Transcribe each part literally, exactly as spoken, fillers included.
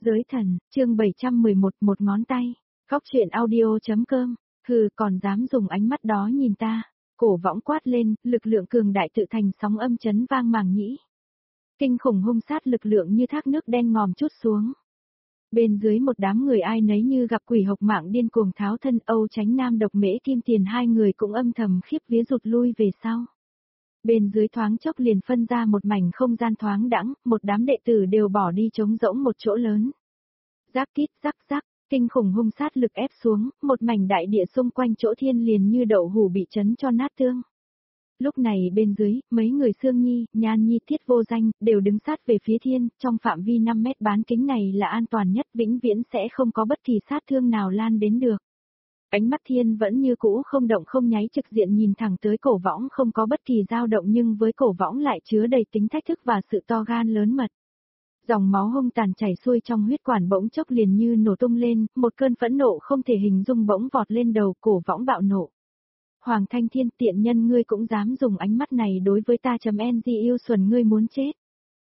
Giới thần, chương bảy trăm mười một, một ngón tay. Góc truyện audio.com. Hừ, còn dám dùng ánh mắt đó nhìn ta. Cổ võng quát lên, lực lượng cường đại tự thành sóng âm chấn vang màng nhĩ. Kinh khủng hung sát lực lượng như thác nước đen ngòm trút xuống. Bên dưới một đám người ai nấy như gặp quỷ hộc mạng điên cuồng tháo thân. Âu Chánh Nam Độc Mễ Kim Tiền hai người cũng âm thầm khiếp vía rụt lui về sau. Bên dưới thoáng chốc liền phân ra một mảnh không gian thoáng đãng, một đám đệ tử đều bỏ đi trống rỗng một chỗ lớn. Rác kít rắc rắc, kinh khủng hung sát lực ép xuống, một mảnh đại địa xung quanh chỗ thiên liền như đậu hũ bị chấn cho nát tương. Lúc này bên dưới, mấy người Sương Nhi, Nhan Nhi, Thiết Vô Danh, đều đứng sát về phía thiên, trong phạm vi năm mét bán kính này là an toàn nhất, vĩnh viễn sẽ không có bất kỳ sát thương nào lan đến được. Ánh mắt thiên vẫn như cũ không động không nháy, trực diện nhìn thẳng tới cổ võng, không có bất kỳ dao động, nhưng với cổ võng lại chứa đầy tính thách thức và sự to gan lớn mật. Dòng máu hung tàn chảy xuôi trong huyết quản bỗng chốc liền như nổ tung lên, một cơn phẫn nộ không thể hình dung bỗng vọt lên đầu, cổ võng bạo nộ. Hoàng Thanh Thiên, tiện nhân, ngươi cũng dám dùng ánh mắt này đối với ta chấm ng yêu xuẩn, ngươi muốn chết.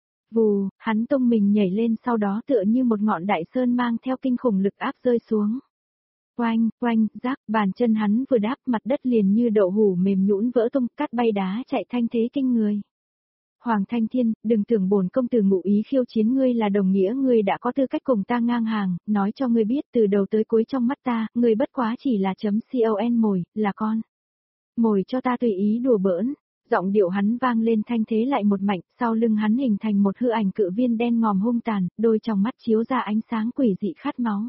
Vù, hắn tung mình nhảy lên, sau đó tựa như một ngọn đại sơn mang theo kinh khủng lực áp rơi xuống. Oanh, oanh, rác, bàn chân hắn vừa đáp, mặt đất liền như đậu hũ mềm nhũn vỡ tung, cát bay đá chạy thanh thế kinh người. Hoàng Thanh Thiên, đừng tưởng bổn công tử ngụ ý khiêu chiến ngươi là đồng nghĩa ngươi đã có tư cách cùng ta ngang hàng, nói cho ngươi biết từ đầu tới cuối trong mắt ta, ngươi bất quá chỉ là chấm con mồi, là con mồi cho ta tùy ý đùa bỡn. Giọng điệu hắn vang lên thanh thế lại một mảnh, sau lưng hắn hình thành một hư ảnh cự viên đen ngòm hung tàn, đôi trong mắt chiếu ra ánh sáng quỷ dị khát máu.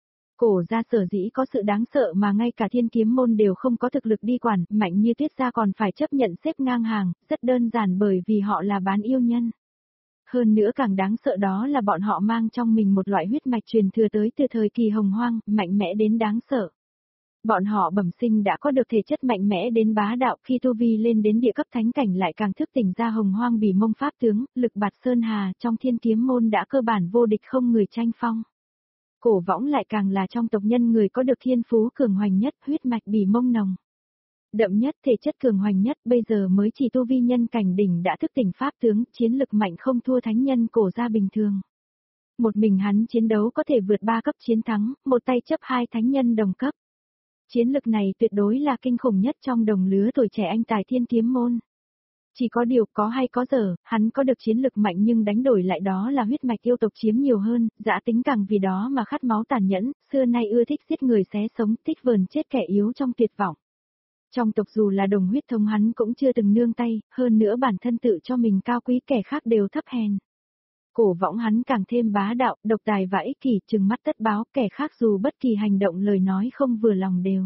Cổ gia sở dĩ có sự đáng sợ mà ngay cả Thiên Kiếm môn đều không có thực lực đi quản, Mạnh Như Tuyết gia còn phải chấp nhận xếp ngang hàng, rất đơn giản bởi vì họ là bán yêu nhân. Hơn nữa càng đáng sợ đó là bọn họ mang trong mình một loại huyết mạch truyền thừa tới từ thời kỳ hồng hoang, mạnh mẽ đến đáng sợ. Bọn họ bẩm sinh đã có được thể chất mạnh mẽ đến bá đạo, khi tu vi lên đến địa cấp thánh cảnh lại càng thức tỉnh ra hồng hoang bỉ mông pháp tướng, lực bạt sơn hà, trong Thiên Kiếm môn đã cơ bản vô địch không người tranh phong. Cổ võng lại càng là trong tộc nhân người có được thiên phú cường hoành nhất, huyết mạch bỉ mông nồng đậm nhất, thể chất cường hoành nhất, bây giờ mới chỉ tu vi nhân cảnh đỉnh đã thức tỉnh pháp tướng, chiến lực mạnh không thua thánh nhân cổ gia bình thường. Một mình hắn chiến đấu có thể vượt ba cấp chiến thắng, một tay chấp hai thánh nhân đồng cấp. Chiến lực này tuyệt đối là kinh khủng nhất trong đồng lứa tuổi trẻ anh tài Thiên Kiếm môn. Chỉ có điều có hay có dở, hắn có được chiến lực mạnh nhưng đánh đổi lại đó là huyết mạch yêu tộc chiếm nhiều hơn, dã tính càng vì đó mà khát máu tàn nhẫn, xưa nay ưa thích giết người xé sống, thích vờn chết kẻ yếu trong tuyệt vọng. Trong tộc dù là đồng huyết thống hắn cũng chưa từng nương tay, hơn nữa bản thân tự cho mình cao quý, kẻ khác đều thấp hèn. Cổ võng hắn càng thêm bá đạo, độc tài và ích kỷ, trừng mắt tất báo, kẻ khác dù bất kỳ hành động lời nói không vừa lòng đều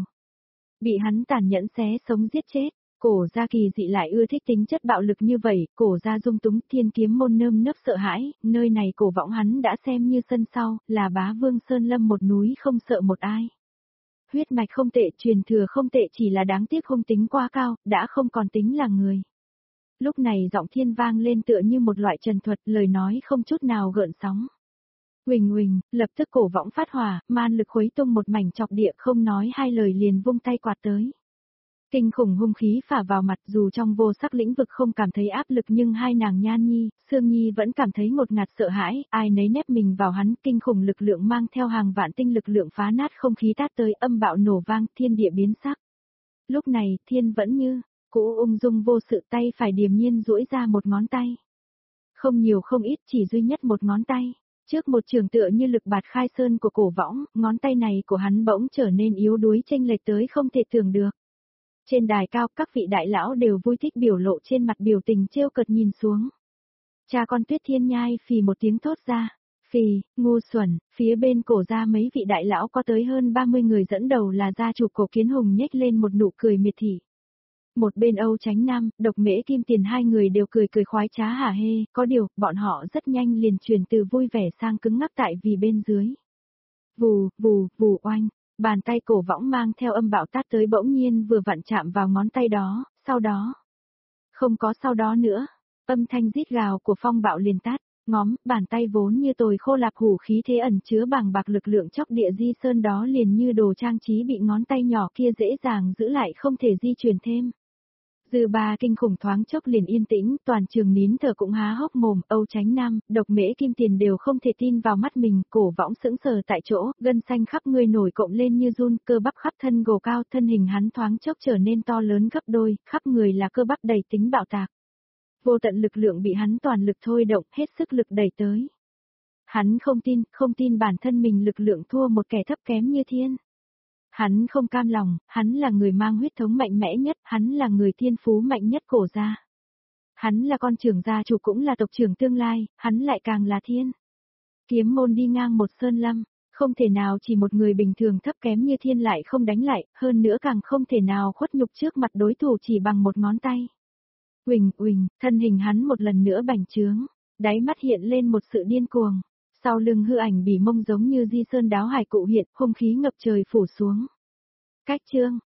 bị hắn tàn nhẫn xé sống giết chết. Cổ gia kỳ dị lại ưa thích tính chất bạo lực như vậy, cổ gia dung túng, Thiên Kiếm môn nơm nớp sợ hãi, nơi này cổ võng hắn đã xem như sân sau, là bá vương sơn lâm một núi không sợ một ai. Huyết mạch không tệ, truyền thừa không tệ, chỉ là đáng tiếc hung tính quá cao, đã không còn tính là người. Lúc này giọng thiên vang lên tựa như một loại trần thuật, lời nói không chút nào gợn sóng. Huỳnh huỳnh, lập tức cổ võng phát hỏa, man lực khuấy tung một mảnh chọc địa, không nói hai lời liền vung tay quạt tới. Kinh khủng hung khí phả vào mặt, dù trong vô sắc lĩnh vực không cảm thấy áp lực nhưng hai nàng Nhan Nhi, Sương Nhi vẫn cảm thấy ngột ngạt sợ hãi, ai nấy nép mình vào hắn, kinh khủng lực lượng mang theo hàng vạn tinh lực lượng phá nát không khí tát tới, âm bạo nổ vang, thiên địa biến sắc. Lúc này, thiên vẫn như cũ ung dung vô sự, tay phải điềm nhiên duỗi ra một ngón tay. Không nhiều không ít, chỉ duy nhất một ngón tay. Trước một trường tựa như lực bạt khai sơn của cổ võng, ngón tay này của hắn bỗng trở nên yếu đuối chênh lệch tới không thể tưởng được. Trên đài cao, các vị đại lão đều vui thích biểu lộ trên mặt biểu tình trêu cợt nhìn xuống. Cha con Tuyết Thiên nhai phì một tiếng thốt ra. Phì, ngu xuẩn, phía bên cổ gia mấy vị đại lão có tới hơn ba mươi người dẫn đầu là gia chủ Cổ Kiến Hùng nhếch lên một nụ cười miệt thị. Một bên Âu Chánh Nam, Độc Mễ Kim Tiền hai người đều cười cười khoái trá hả hê, có điều, bọn họ rất nhanh liền chuyển từ vui vẻ sang cứng ngắc tại vì bên dưới. Vù, vù, vù oanh. Bàn tay cổ võng mang theo âm bạo tát tới bỗng nhiên vừa vặn chạm vào ngón tay đó, sau đó. Không có sau đó nữa, âm thanh rít gào của phong bạo liền tát, ngóm, bàn tay vốn như tồi khô lạp hủ khí thế ẩn chứa bàng bạc lực lượng chóc địa di sơn đó liền như đồ trang trí bị ngón tay nhỏ kia dễ dàng giữ lại không thể di chuyển thêm. Dư ba kinh khủng thoáng chốc liền yên tĩnh, toàn trường nín thở cũng há hốc mồm, Âu Chánh Nam, Độc Mễ Kim Tiền đều không thể tin vào mắt mình, Cổ Võng sững sờ tại chỗ, gân xanh khắp người nổi cộng lên như run, cơ bắp khắp thân gồ cao, thân hình hắn thoáng chốc trở nên to lớn gấp đôi, khắp người là cơ bắp đầy tính bạo tạc. Vô tận lực lượng bị hắn toàn lực thôi động, hết sức lực đẩy tới. Hắn không tin, không tin bản thân mình lực lượng thua một kẻ thấp kém như thiên. Hắn không cam lòng, hắn là người mang huyết thống mạnh mẽ nhất, hắn là người thiên phú mạnh nhất Cổ gia. Hắn là con trưởng gia chủ cũng là tộc trưởng tương lai, hắn lại càng là thiên. Kiếm môn đi ngang một sơn lâm, không thể nào chỉ một người bình thường thấp kém như thiên lại không đánh lại, hơn nữa càng không thể nào khuất nhục trước mặt đối thủ chỉ bằng một ngón tay. Uỳnh uỳnh, thân hình hắn một lần nữa bành trướng, đáy mắt hiện lên một sự điên cuồng. Sau lưng hư ảnh bỉ mông giống như di sơn đáo hải cụ hiện, hung khí ngập trời phủ xuống. Cách chương,